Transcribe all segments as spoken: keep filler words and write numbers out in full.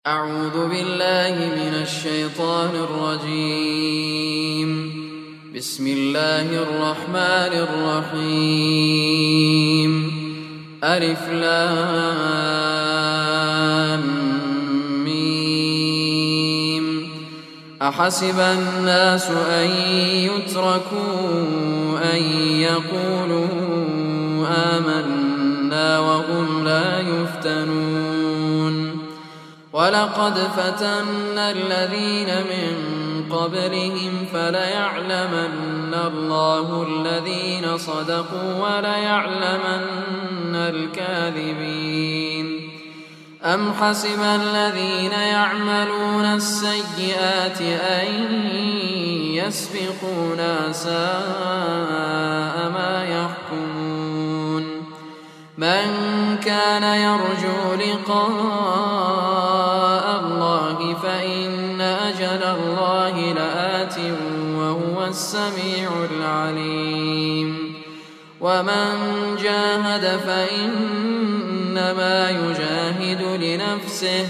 أعوذ بالله من الشيطان الرجيم. بسم الله الرحمن الرحيم. ألف لام ميم. أحسب الناس أن يتركوا أن يقولوا آمنا وهم لا يفتنون. ولقد فتنا الذين من قبلهم فليعلمن الله الذين صدقوا وليعلمن الكاذبين. أم حسب الذين يعملون السيئات أن يسبقونا ساء ما يحكمون. من كان يرجو لقاء الله فإن أجل الله لآت وهو السميع العليم. ومن جاهد فإنما يجاهد لنفسه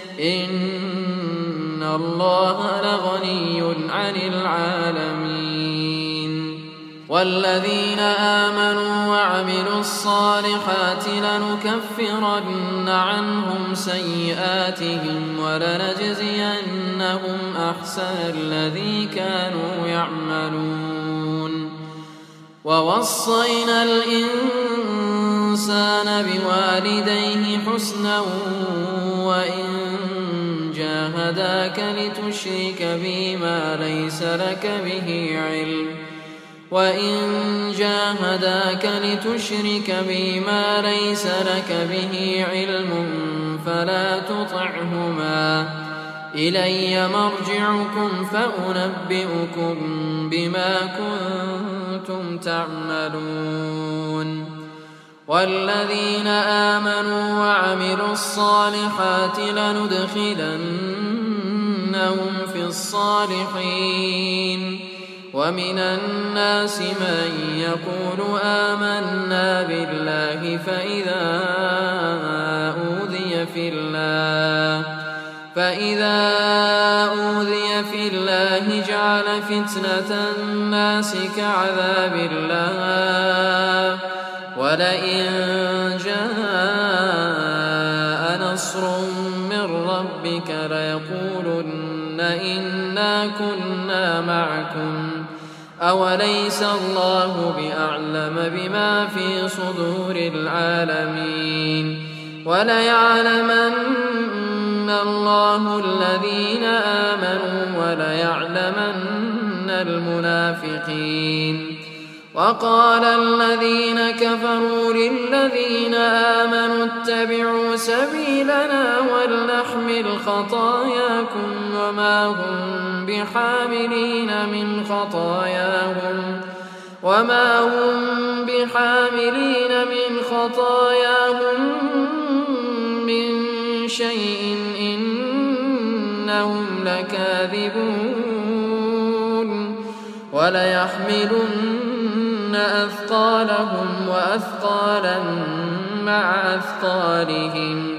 إن الله لغني عن العالمين. والذين آمنوا وعملوا الصالحات لنكفرن عنهم سيئاتهم ولنجزينهم أحسن الذي كانوا يعملون. ووصينا الإنسان بوالديه حسنا وإن جاهداك لتشرك بي ما ليس لك به علم وإن جاهداك لتشرك بي ما ليس لك به علم فلا تطعهما إلي مرجعكم فأنبئكم بما كنتم تعملون. والذين آمنوا وعملوا الصالحات لندخلنهم في الصالحين. ومن الناس من يقول آمنا بالله فإذا أوذي في الله فإذا أوذي في الله جعل فتنة الناس كعذاب الله. ولئن جاء نصر من ربك ليقولن إنا كنا معكم أوليس الله بأعلم بما في صدور العالمين. وليعلمن الله الذين آمنوا وليعلمن المنافقين. وقال الذين كفروا للذين آمنوا اتبعوا سبيلنا ولنحمل خطاياكم وما هم بحاملين من خطاياهم وما هم بحاملين من خطاياهم من شيء إنهم لكاذبون. وليحملن أثقالهم وأثقالا مع أثقالهم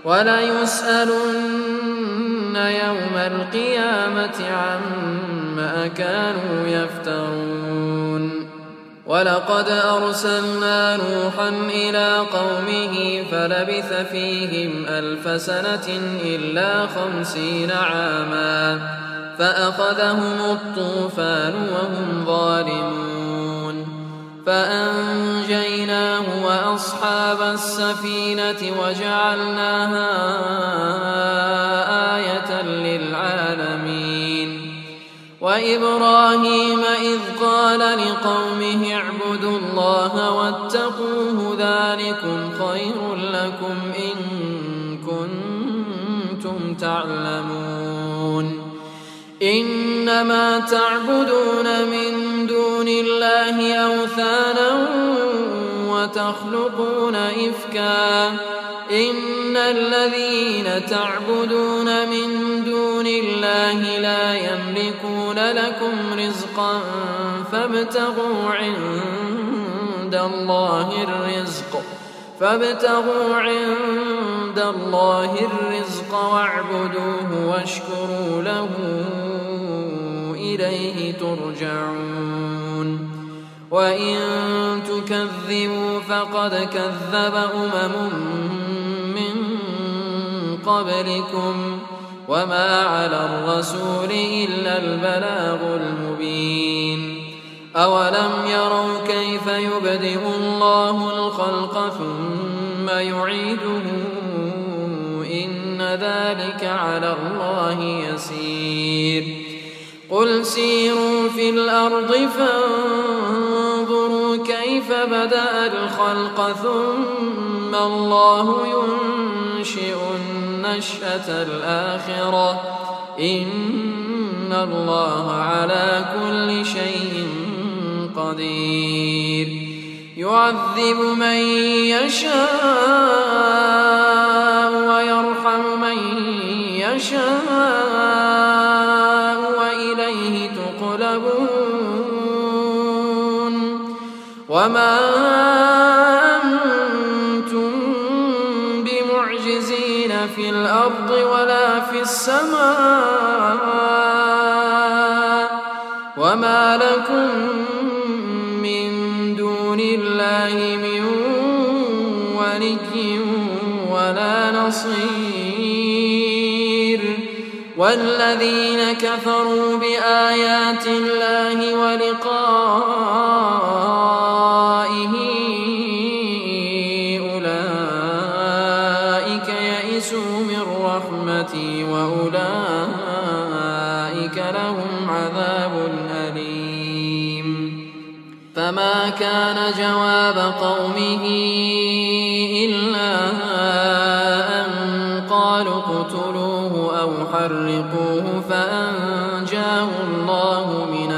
وليسألن يوم القيامة عما كانوا يفترون. ولقد أرسلنا نوحا إلى قومه فلبث فيهم ألف سنة إلا خمسين عاما فأخذهم الطوفان وهم ظالمون. فأنجيناه وأصحاب السفينة وجعلناها آية للعالمين. وإبراهيم إذ قال لقومه اعبدوا الله واتقوه ذلكم خير لكم إن كنتم تعلمون. إنما تعبدون من دون الله أوثانا وتخلقون إفكا إن الذين تعبدون من دون الله لا يملكون لكم رزقا فابتغوا عند الله الرزق فابتغوا عند الله الرزق واعبدوه واشكروا له إليه ترجعون وإن تكذبوا فقد كذب أمم من قبلكم وما على الرسول إلا البلاغ المبين أولم يروا كيف يبدئ الله الخلق ثم يعيده إن ذلك على الله يسير قل سيروا في الأرض فانظروا كيف بدأ الخلق ثم الله ينشئ النشأة الآخرة إن الله على كل شيء قدير يعذب من يشاء ويرحم من يشاء وإليه تقلبون وما أنتم بمعجزين في الأرض ولا في السماء وما لكم من دون الله من ولي ولا نصير والذين كفروا بآيات الله ولقائه أولئك يئسوا من رحمتي وأولئك لهم عذاب أليم فما كان جواب قومه إلا أن قالوا اقتلوه أو حرقوه فأنجاه الله من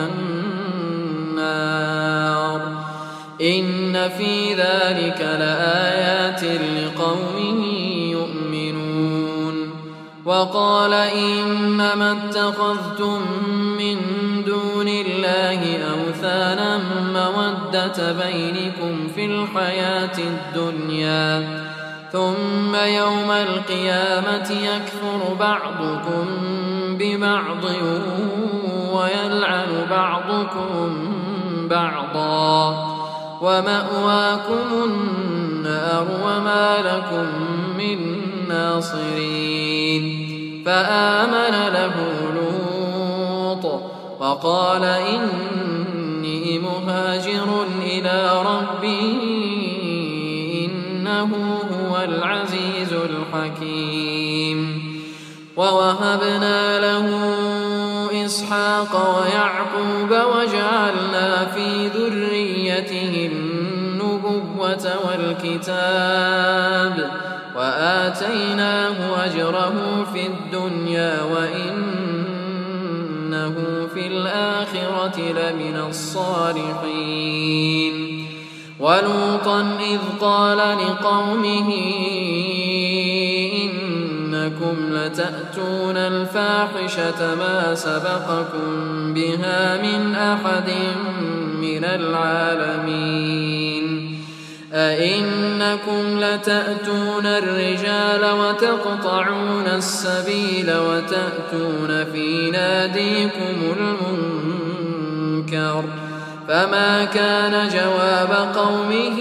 النار إن في ذلك لآيات لقوم يؤمنون وقال إنما اتخذتم من دون الله أوثانا مودة بينكم في الحياة الدنيا ثم يوم القيامة يكفر بعضكم ببعض ويلعن بعضكم بعضا ومأواكم النار وما لكم من ناصرين فآمن له لوط وقال إني مهاجر إلى ربي إنه هو العزيز الحكيم ووهبنا له إسحاق ويعقوب وجعلنا في ذريته النبوة والكتاب وآتيناه أجره في الدنيا وإنه في الآخرة لمن الصالحين ولوطا إذ قال لقومه إنكم لتأتون الفاحشة ما سبقكم بها من أحد من العالمين أئنكم لتأتون الرجال وتقطعون السبيل وتأتون في ناديكم المنكر فما كان جواب قومه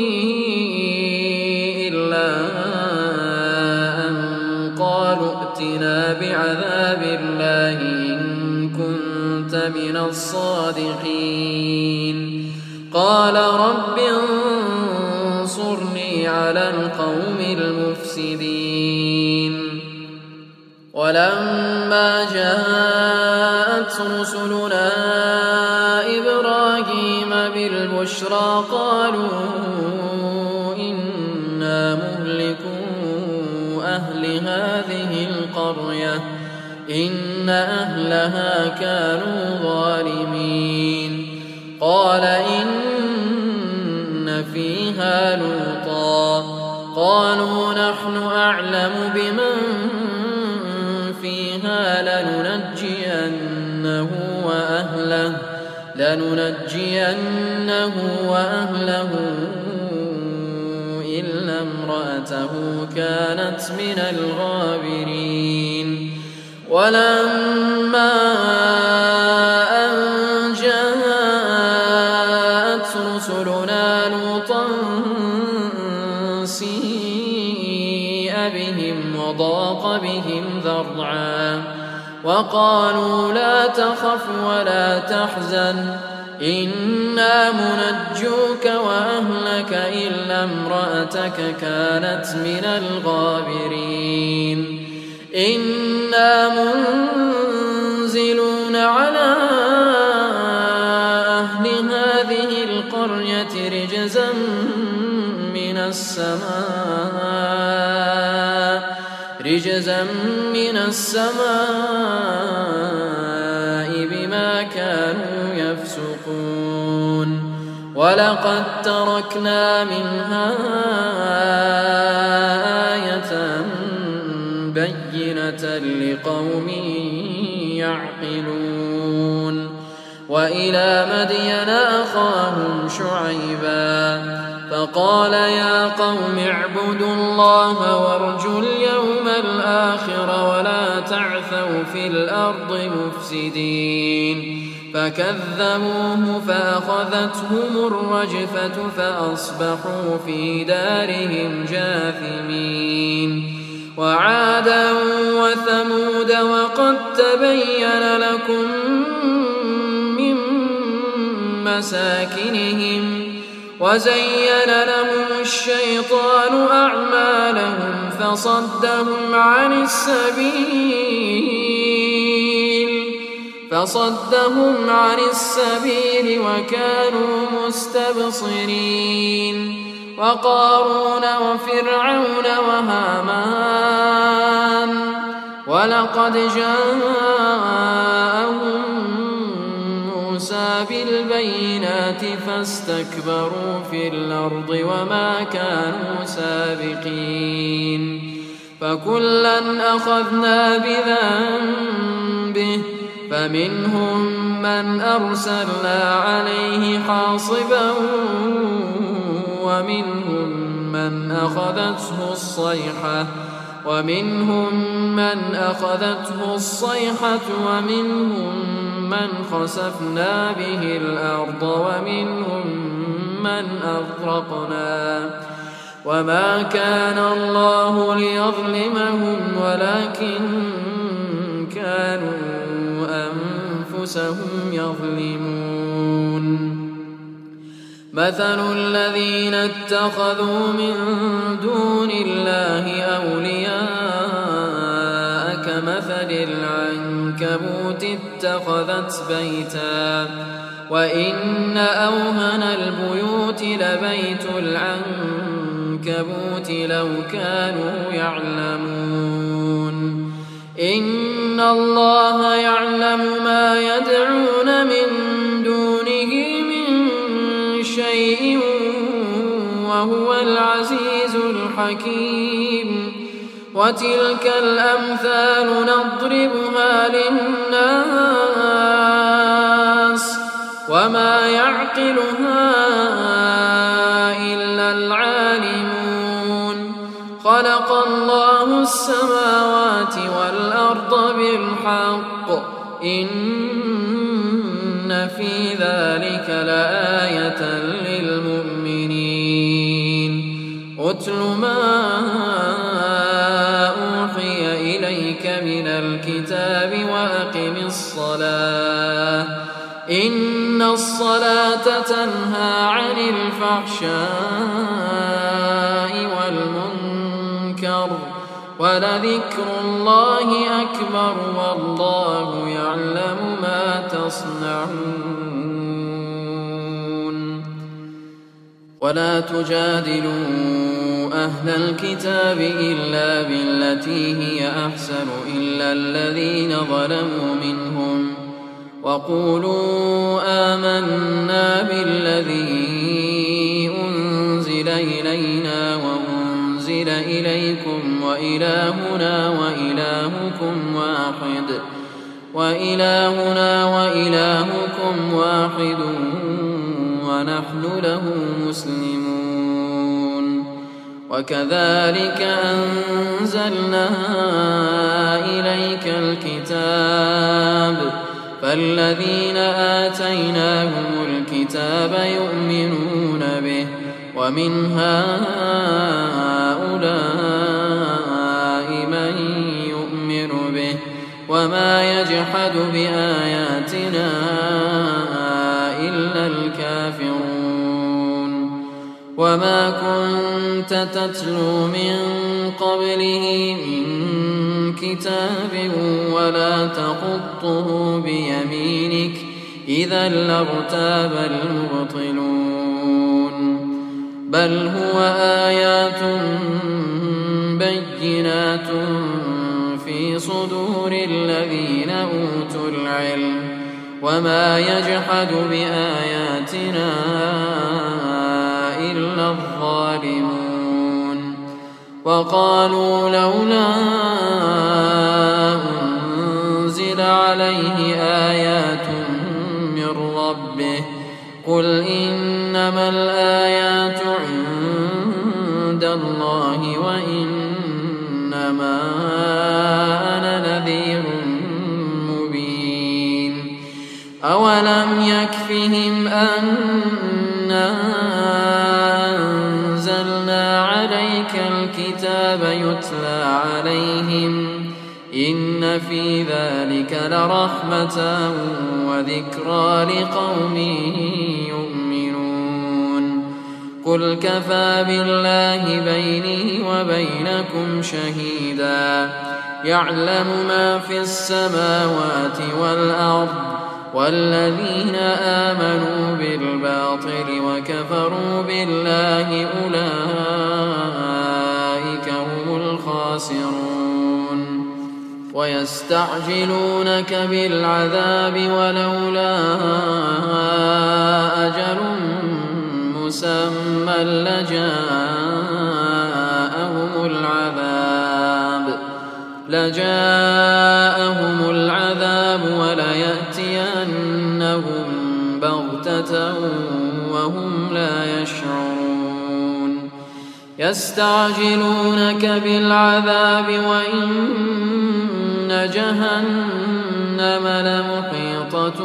إلا أن قالوا ائتنا بعذاب الله إن كنت من الصادقين قال رب انصرني على القوم المفسدين ولما جاءت رسلنا إبراهيم بالبشرى قالوا إنا مهلكو أهل هذه القرية إن أهلها كانوا ظالمين قال إن فيها لوطا قالوا نحن أعلم بمن فيها لننجينه وأهله لننجينه وأهله إلا امرأته كانت من الغابرين ولما أن جاءت رسلنا لوطا سيء بهم وضاق بهم ذرعا وقالوا لا تخف ولا تحزن إنا منجوك وأهلك إلا امرأتك كانت من الغابرين إنا منزلون على أهل هذه القرية رجزا من السماء رجزا من السماء بما كانوا يفسقون ولقد تركنا منها آية بينة لقوم يعقلون وإلى مدين أخاهم شعيبا فقال يا قوم اعبدوا الله وارجوا اليوم الآخر ولا تعثوا في الأرض مفسدين فكذبوه فأخذتهم الرجفة فأصبحوا في دارهم جاثمين وعادا وثمود وقد تبين لكم من مساكنهم وزين لهم الشيطان أعمالهم فصدهم عن السبيل فصدهم عن السبيل وكانوا مستبصرين وقارون وفرعون وهامان ولقد جاءهم موسى بالبينات فاستكبروا في الأرض وما كانوا سابقين فكلا أخذنا بذنبه فمنهم من أرسلنا عليه حاصبا ومنهم من أخذته الصيحة ومنهم من أخذته الصيحة ومنهم من خسفنا به الأرض ومنهم من أغرقنا وما كان الله ليظلمهم ولكن كانوا أنفسهم يظلمون مثل الذين اتخذوا من دون الله أولياء كمثل العنكبوت اتخذت بيتا وإن أوهن البيوت لبيت العنكبوت لو كانوا يعلمون إن الله يعلم ما يدعون من دونه من شيء وهو العزيز الحكيم وتلك الأمثال نضربها للناس وما يعقلها إلا العالمون خلق الله السماوات والأرض بالحق إن في ذلك لآية للمؤمنين أتل ما أوحي إليك من الكتاب وأقم الصلاة إن الصلاة تنهى عن الفحشاء والمنكر ولذكر الله أكبر والله يعلم ما تصنعون ولا تجادلوا أهل الكتاب إلا بالتي هي أحسن إلا الذين ظلموا منهم وقولوا آمنا بالذي أنزل إلينا وأنزل إليكم وإلهنا وإلهكم واحد وإلهنا وإلهكم واحد ونحن له مسلمون وكذلك أنزلنا إليك الكتاب فالذين آتيناهم الكتاب يؤمنون به ومن هؤلاء من يؤمن به وما يجحد بآياتنا إلا الكافرون وما كنت تتلو من قبله من كتاب ولا تخطه بيمينك إذا لارتاب المبطلون بل هو آيات بينات في صدور الذين أوتوا العلم وما يجحد بآياتنا إلا الظالمون وقالوا لولا أنزل عليه آيات من ربه قل إنما الآيات عند الله وإنما أنا نذير مبين أولم يكفهم أنا أنزلنا عليك الكتاب يتلى عليهم إن في ذلك لرحمة وذكرى لقوم يؤمنون قل كفى بالله بيني وبينكم شهيدا يعلم ما في السماوات والأرض والذين آمنوا بالباطل وكفروا بالله أولئك هم الخاسرون ويستعجلونك بالعذاب ولولا أجل مسمى لجاءهم العذاب لجاءهم العذاب وليأتينهم بغتة وهم لا يشعرون يستعجلونك بالعذاب وإن جهنم لمحيطة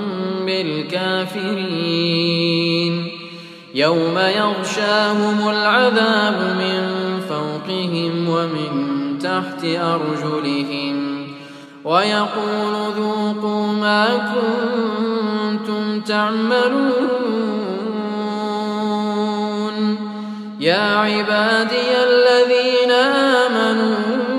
بالكافرين يوم يغشاهم العذاب من فوقهم ومن تحت أرجلهم ويقول ذوقوا ما كنتم تعملون يا عبادي الذين آمنوا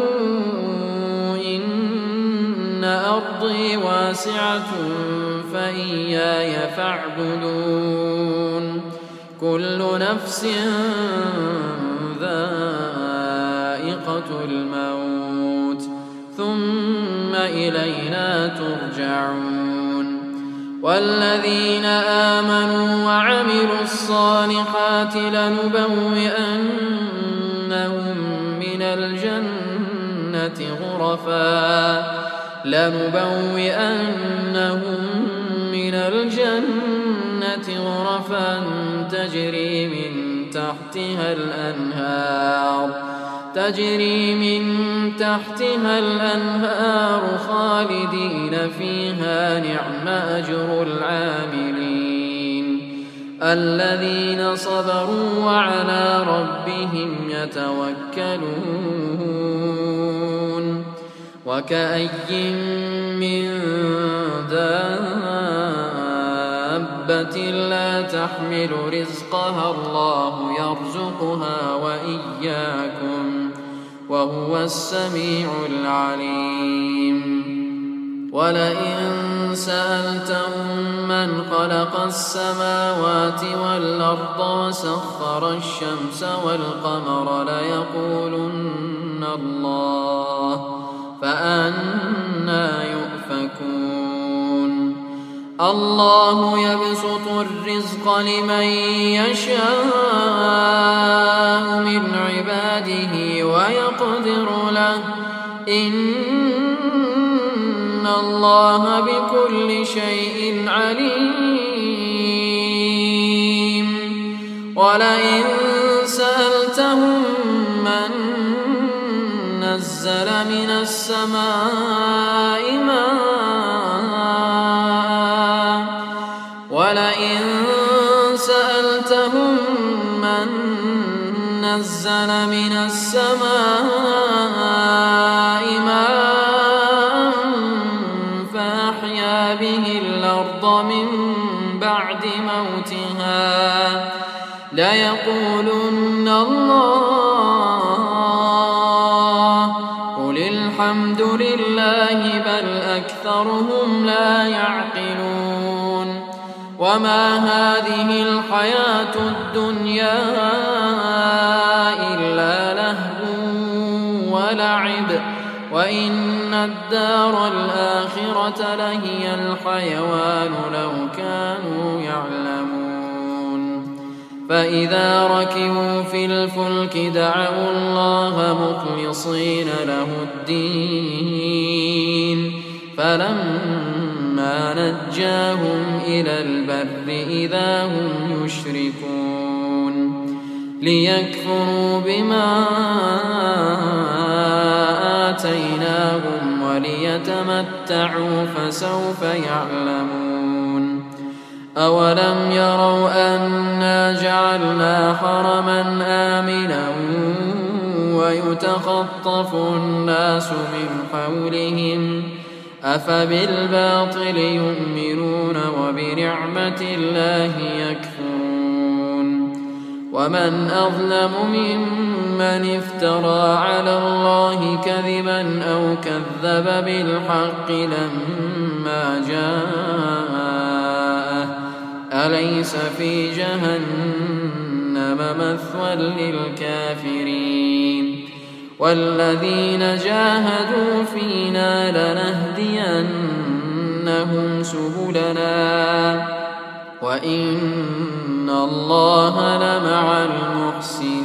إن أرضي واسعة فإياي فاعبدون كل نفس ذائقة الموت ثم إلينا ترجعون والذين آمنوا وعملوا الصالحات لنبوئنهم من الجنة غرفا لنبوئنهم من الجنة غرفا تجري من تحتها الأنهار تجري من تحتها الأنهار خالدين فيها نعم أجر العاملين الذين صبروا وعلى ربهم يتوكلون وكأي من دابة لا تحمل رزقها الله يرزقها وإياكم وهو السميع العليم ولئن سألتهم من خلق السماوات والأرض وسخر الشمس والقمر ليقولن الله فأنى يؤفكون الله يبسط الرزق لمن يشاء من عباده ويقدر له إن الله بكل شيء عليم ولئن سألتهم نزل من السماء ماء ولئن سألتهم من نزل من السماء ماء فأحيا به الأرض من بعد موتها ليقولن الله قل الحمد لله بل أكثرهم لا يعقلون وما هذه الحياة الدنيا إلا لهو ولعب وإن الدار الآخرة لهي الحيوان لو كانوا يعلمون فإذا ركبوا في الفلك دعوا الله مخلصين له الدين فلما نجاهم إلى البر إذا هم يشركون ليكفروا بما آتيناهم وليتمتعوا فسوف يعلمون أولم يروا أنا جعلنا حرما آمنا ويتخطف الناس من حولهم أفبالباطل يؤمنون وبنعمة الله يكفرون ومن أظلم ممن افترى على الله كذبا أو كذب بالحق لما جاءه أليس في جهنم مثوى للكافرين والذين جاهدوا فينا لنهدينهم سبلنا وإن الله لمع المحسنين